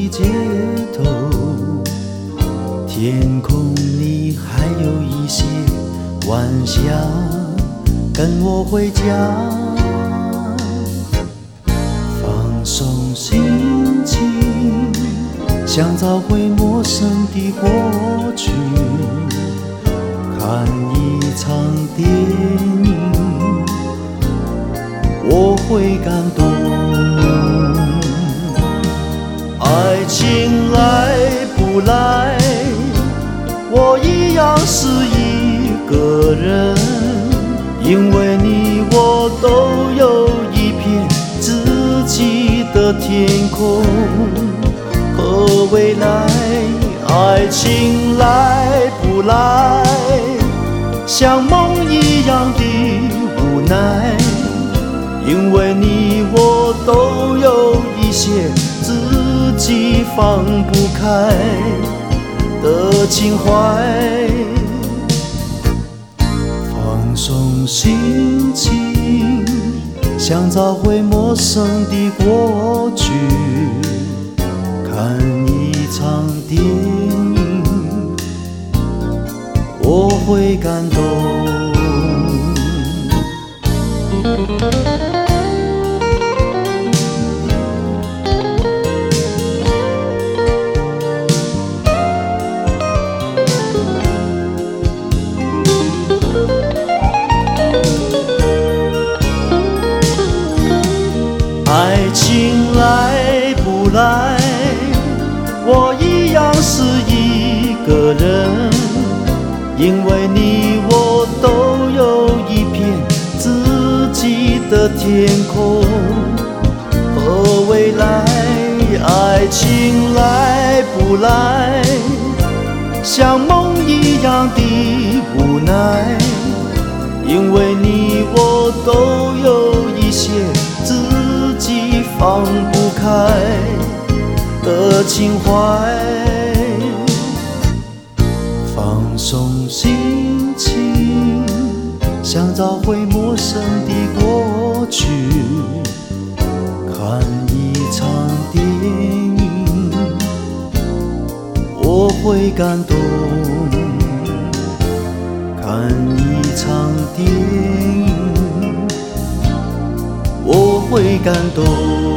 的街头，天空里还有一些晚霞，跟我回家，放松心情，想找回陌生的过去，看一场电影，我会感动。爱情来不来，我一样是一个人，因为你我都有一片自己的天空和未来。爱情来不来，像梦一样的无奈，因为你我都有一些自己放不开的情怀。放松心情，想找回陌生的过去，看一场电影，我会感动。爱情来不来，我一样是一个人，因为你我都有一片自己的天空和未来。爱情来不来，像梦一样的无奈，因为你我都有一些自己放不开的情怀。放松心情，想找回陌生的过去，看一场电影，我会感动。看一场电影，我会感动。